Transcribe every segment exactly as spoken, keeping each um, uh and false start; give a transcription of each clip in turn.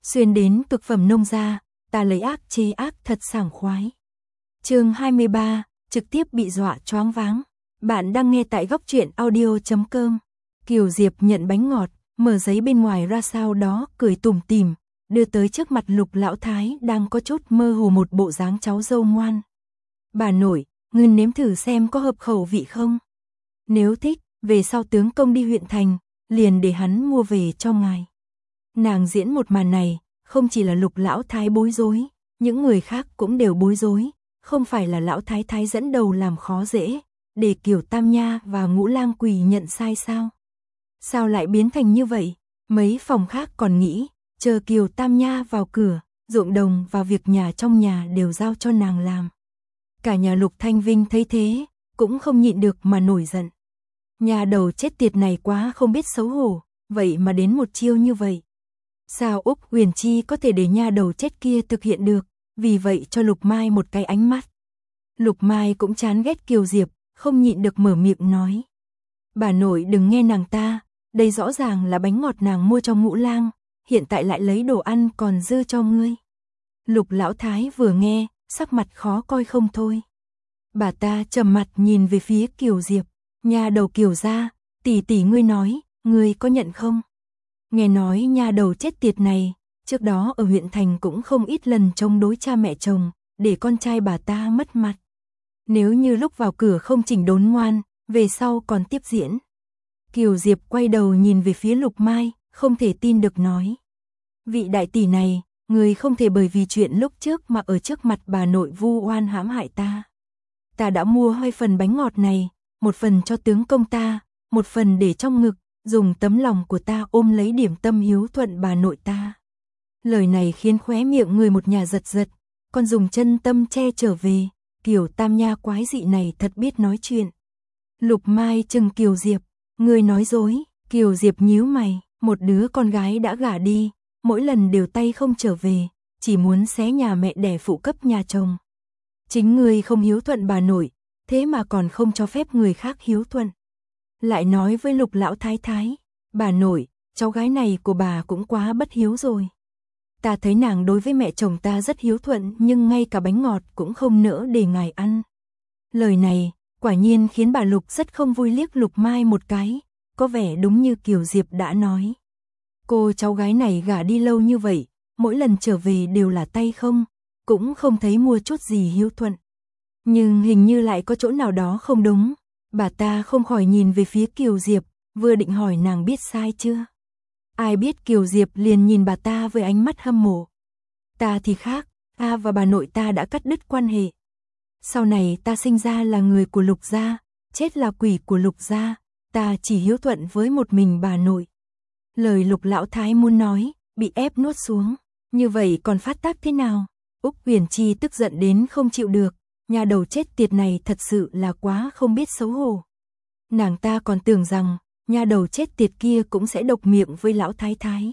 xuyên đến cực phẩm nông gia, ta lấy ác chế ác thật sảng khoái. Chương hai mươi ba, trực tiếp bị dọa choáng váng. Bạn đang nghe tại góc truyện audio chấm com. Kiều Diệp nhận bánh ngọt, mở giấy bên ngoài ra sau đó cười tủm tỉm, đưa tới trước mặt Lục lão thái đang có chút mơ hồ một bộ dáng cháu dâu ngoan. Bà nội, ngươi nếm thử xem có hợp khẩu vị không? Nếu thích, về sau tướng công đi huyện thành, liền để hắn mua về cho ngài. Nàng diễn một màn này, không chỉ là Lục lão thái bối rối, những người khác cũng đều bối rối, không phải là lão thái thái dẫn đầu làm khó dễ, để Kiều Tam Nha và Ngũ Lang Quỳ nhận sai sao? Sao lại biến thành như vậy? Mấy phòng khác còn nghĩ, chờ Kiều Tam Nha vào cửa, ruộng đồng và việc nhà trong nhà đều giao cho nàng làm. Cả nhà Lục Thanh Vinh thấy thế, cũng không nhịn được mà nổi giận. Nhà đầu chết tiệt này quá không biết xấu hổ, vậy mà đến một chiêu như vậy. Sao Úc Huyền Chi có thể để nhà đầu chết kia thực hiện được, vì vậy cho Lục Mai một cái ánh mắt. Lục Mai cũng chán ghét Kiều Diệp, không nhịn được mở miệng nói. Bà nội đừng nghe nàng ta, đây rõ ràng là bánh ngọt nàng mua cho Ngũ Lang, hiện tại lại lấy đồ ăn còn dư cho ngươi. Lục lão thái vừa nghe, sắc mặt khó coi không thôi. Bà ta trầm mặt nhìn về phía Kiều Diệp, nhà đầu Kiều gia, tỷ tỷ ngươi nói, ngươi có nhận không? Nghe nói nhà đầu chết tiệt này, trước đó ở huyện thành cũng không ít lần chống đối cha mẹ chồng, để con trai bà ta mất mặt. Nếu như lúc vào cửa không chỉnh đốn ngoan, về sau còn tiếp diễn. Kiều Diệp quay đầu nhìn về phía Lục Mai, không thể tin được nói. Vị đại tỷ này, người không thể bởi vì chuyện lúc trước mà ở trước mặt bà nội vu oan hãm hại ta. Ta đã mua hai phần bánh ngọt này, một phần cho tướng công ta, một phần để trong ngực, dùng tấm lòng của ta ôm lấy điểm tâm hiếu thuận bà nội ta. Lời này khiến khóe miệng người một nhà giật giật, còn dùng chân tâm che trở về, Kiều Tam Nha quái dị này thật biết nói chuyện. Lục Mai chừng Kiều Diệp, người nói dối. Kiều Diệp nhíu mày, một đứa con gái đã gả đi, mỗi lần đều tay không trở về, chỉ muốn xé nhà mẹ đẻ phụ cấp nhà chồng. Chính người không hiếu thuận bà nội, thế mà còn không cho phép người khác hiếu thuận. Lại nói với Lục lão thái thái, bà nội, cháu gái này của bà cũng quá bất hiếu rồi. Ta thấy nàng đối với mẹ chồng ta rất hiếu thuận nhưng ngay cả bánh ngọt cũng không nỡ để ngài ăn. Lời này, quả nhiên khiến bà Lục rất không vui, liếc Lục Mai một cái, có vẻ đúng như Kiều Diệp đã nói. Cô cháu gái này gả đi lâu như vậy, mỗi lần trở về đều là tay không, cũng không thấy mua chút gì hiếu thuận. Nhưng hình như lại có chỗ nào đó không đúng, bà ta không khỏi nhìn về phía Kiều Diệp, vừa định hỏi nàng biết sai chưa. Ai biết Kiều Diệp liền nhìn bà ta với ánh mắt hâm mộ. Ta thì khác, ta và bà nội ta đã cắt đứt quan hệ. Sau này ta sinh ra là người của Lục gia, chết là quỷ của Lục gia, ta chỉ hiếu thuận với một mình bà nội. Lời Lục lão thái muốn nói, bị ép nuốt xuống, như vậy còn phát tác thế nào? Úc Huyền Chi tức giận đến không chịu được, nhà đầu chết tiệt này thật sự là quá không biết xấu hổ. Nàng ta còn tưởng rằng, nhà đầu chết tiệt kia cũng sẽ độc miệng với lão thái thái.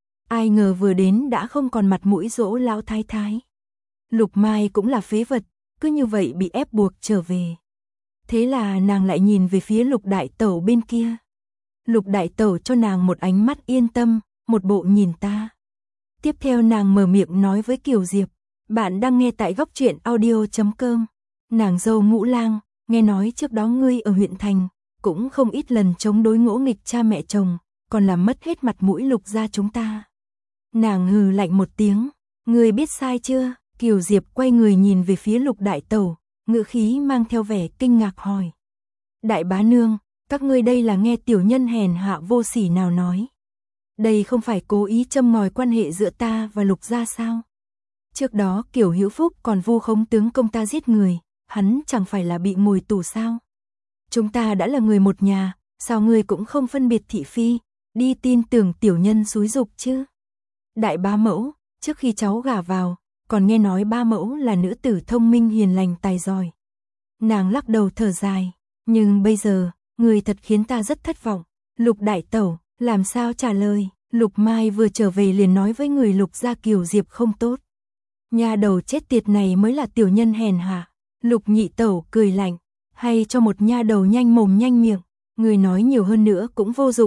Ai ngờ vừa đến đã không còn mặt mũi dỗ lão thái thái. Lục Mai cũng là phế vật, cứ như vậy bị ép buộc trở về. Thế là nàng lại nhìn về phía Lục đại tẩu bên kia. Lục đại tẩu cho nàng một ánh mắt yên tâm, một bộ nhìn ta. Tiếp theo nàng mở miệng nói với Kiều Diệp, bạn đang nghe tại góc truyện audio chấm com. Nàng dâu Ngũ Lang, nghe nói trước đó ngươi ở huyện thành, cũng không ít lần chống đối ngỗ nghịch cha mẹ chồng, còn làm mất hết mặt mũi Lục gia chúng ta. Nàng hừ lạnh một tiếng, ngươi biết sai chưa? Kiều Diệp quay người nhìn về phía Lục đại tẩu, ngữ khí mang theo vẻ kinh ngạc hỏi. Đại bá nương, các ngươi đây là nghe tiểu nhân hèn hạ vô sỉ nào nói. Đây không phải cố ý châm ngòi quan hệ giữa ta và Lục gia sao? Trước đó Kiều Hữu Phúc còn vu khống tướng công ta giết người, hắn chẳng phải là bị ngồi tù sao? Chúng ta đã là người một nhà, sao ngươi cũng không phân biệt thị phi, đi tin tưởng tiểu nhân xúi dục chứ? Đại bá mẫu, trước khi cháu gả vào, còn nghe nói ba mẫu là nữ tử thông minh hiền lành tài giỏi. Nàng lắc đầu thở dài, nhưng bây giờ, người thật khiến ta rất thất vọng. Lục đại tẩu, làm sao trả lời? Lục Mai vừa trở về liền nói với người Lục gia Kiều Diệp không tốt. Nhà đầu chết tiệt này mới là tiểu nhân hèn hạ. Lục nhị tẩu cười lạnh, hay cho một nha đầu nhanh mồm nhanh miệng, người nói nhiều hơn nữa cũng vô dụng,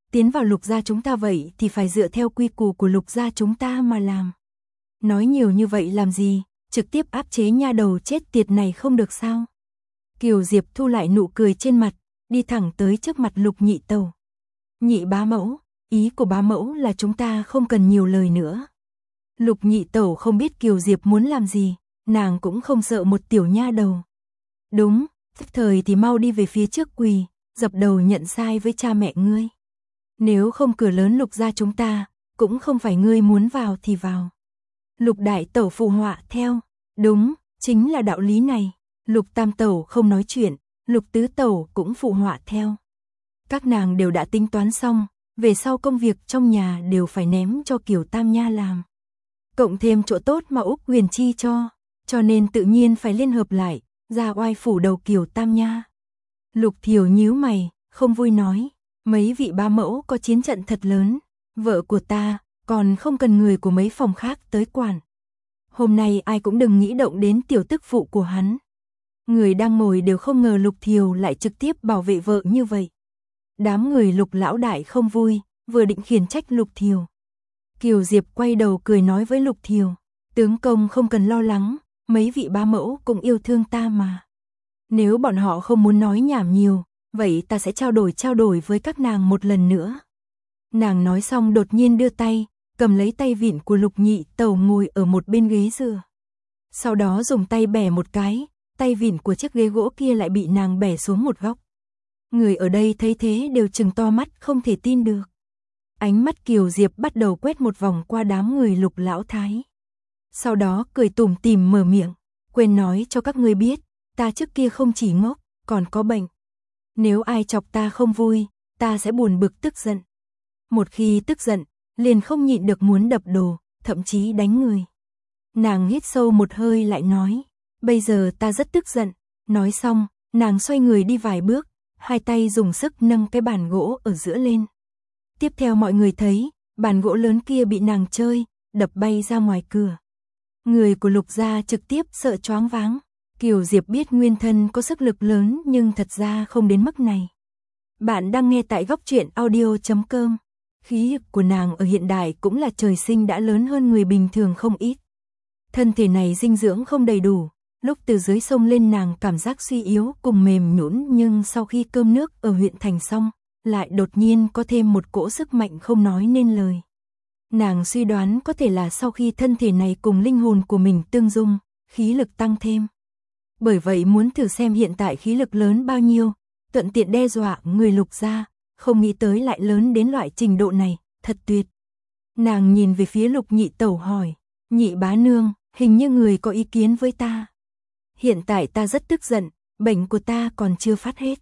tiến vào Lục gia chúng ta vậy thì phải dựa theo quy củ của Lục gia chúng ta mà làm. Nói nhiều như vậy làm gì, trực tiếp áp chế nha đầu chết tiệt này không được sao? Kiều Diệp thu lại nụ cười trên mặt, đi thẳng tới trước mặt Lục nhị tẩu. Nhị bá mẫu, ý của bá mẫu là chúng ta không cần nhiều lời nữa. Lục nhị tẩu không biết Kiều Diệp muốn làm gì, nàng cũng không sợ một tiểu nha đầu. Đúng, tức thời thì mau đi về phía trước quỳ, dập đầu nhận sai với cha mẹ ngươi. Nếu không cửa lớn Lục gia chúng ta, cũng không phải ngươi muốn vào thì vào. Lục đại tẩu phụ họa theo, đúng, chính là đạo lý này. Lục tam tẩu không nói chuyện, Lục tứ tẩu cũng phụ họa theo. Các nàng đều đã tính toán xong, về sau công việc trong nhà đều phải ném cho Kiều Tam Nha làm. Cộng thêm chỗ tốt mà Úc Huyền Chi cho, cho nên tự nhiên phải liên hợp lại, ra oai phủ đầu Kiều Tam Nha. Lục Thiều nhíu mày, không vui nói, mấy vị bá mẫu có chiến trận thật lớn, vợ của ta, còn không cần người của mấy phòng khác tới quản. Hôm nay ai cũng đừng nghĩ động đến tiểu tức phụ của hắn. Người đang ngồi đều không ngờ Lục Thiều lại trực tiếp bảo vệ vợ như vậy. Đám người Lục lão đại không vui, vừa định khiển trách Lục Thiều. Kiều Diệp quay đầu cười nói với Lục Thiều, tướng công không cần lo lắng, mấy vị bá mẫu cũng yêu thương ta mà. Nếu bọn họ không muốn nói nhảm nhiều, vậy ta sẽ trao đổi trao đổi với các nàng một lần nữa. Nàng nói xong đột nhiên đưa tay, cầm lấy tay vịn của Lục nhị tẩu ngồi ở một bên ghế dựa. Sau đó dùng tay bẻ một cái, tay vịn của chiếc ghế gỗ kia lại bị nàng bẻ xuống một góc. Người ở đây thấy thế đều trừng to mắt không thể tin được. Ánh mắt Kiều Diệp bắt đầu quét một vòng qua đám người Lục lão thái. Sau đó cười tủm tỉm mở miệng, quên nói cho các ngươi biết, ta trước kia không chỉ ngốc, còn có bệnh. Nếu ai chọc ta không vui, ta sẽ buồn bực tức giận. Một khi tức giận, liền không nhịn được muốn đập đồ, thậm chí đánh người. Nàng hít sâu một hơi lại nói, bây giờ ta rất tức giận. Nói xong, nàng xoay người đi vài bước, hai tay dùng sức nâng cái bàn gỗ ở giữa lên. Tiếp theo mọi người thấy, bàn gỗ lớn kia bị nàng chơi, đập bay ra ngoài cửa. Người của Lục gia trực tiếp sợ choáng váng. Kiều Diệp biết nguyên thân có sức lực lớn nhưng thật ra không đến mức này. Bạn đang nghe tại góc truyện audio chấm com. Khí lực của nàng ở hiện đại cũng là trời sinh đã lớn hơn người bình thường không ít. Thân thể này dinh dưỡng không đầy đủ, lúc từ dưới sông lên nàng cảm giác suy yếu cùng mềm nhũn, nhưng sau khi cơm nước ở huyện thành xong, lại đột nhiên có thêm một cỗ sức mạnh không nói nên lời. Nàng suy đoán có thể là sau khi thân thể này cùng linh hồn của mình tương dung, khí lực tăng thêm. Bởi vậy muốn thử xem hiện tại khí lực lớn bao nhiêu, thuận tiện đe dọa người Lục gia, không nghĩ tới lại lớn đến loại trình độ này, thật tuyệt. Nàng nhìn về phía Lục nhị tẩu hỏi, nhị bá nương, hình như người có ý kiến với ta. Hiện tại ta rất tức giận, bệnh của ta còn chưa phát hết.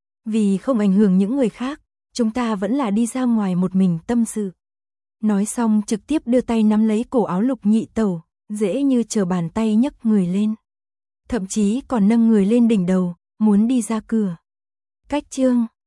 Vì không ảnh hưởng những người khác, chúng ta vẫn là đi ra ngoài một mình tâm sự. Nói xong trực tiếp đưa tay nắm lấy cổ áo Lục nhị tẩu, dễ như trở bàn tay nhấc người lên. Thậm chí còn nâng người lên đỉnh đầu, muốn đi ra cửa. Cách chương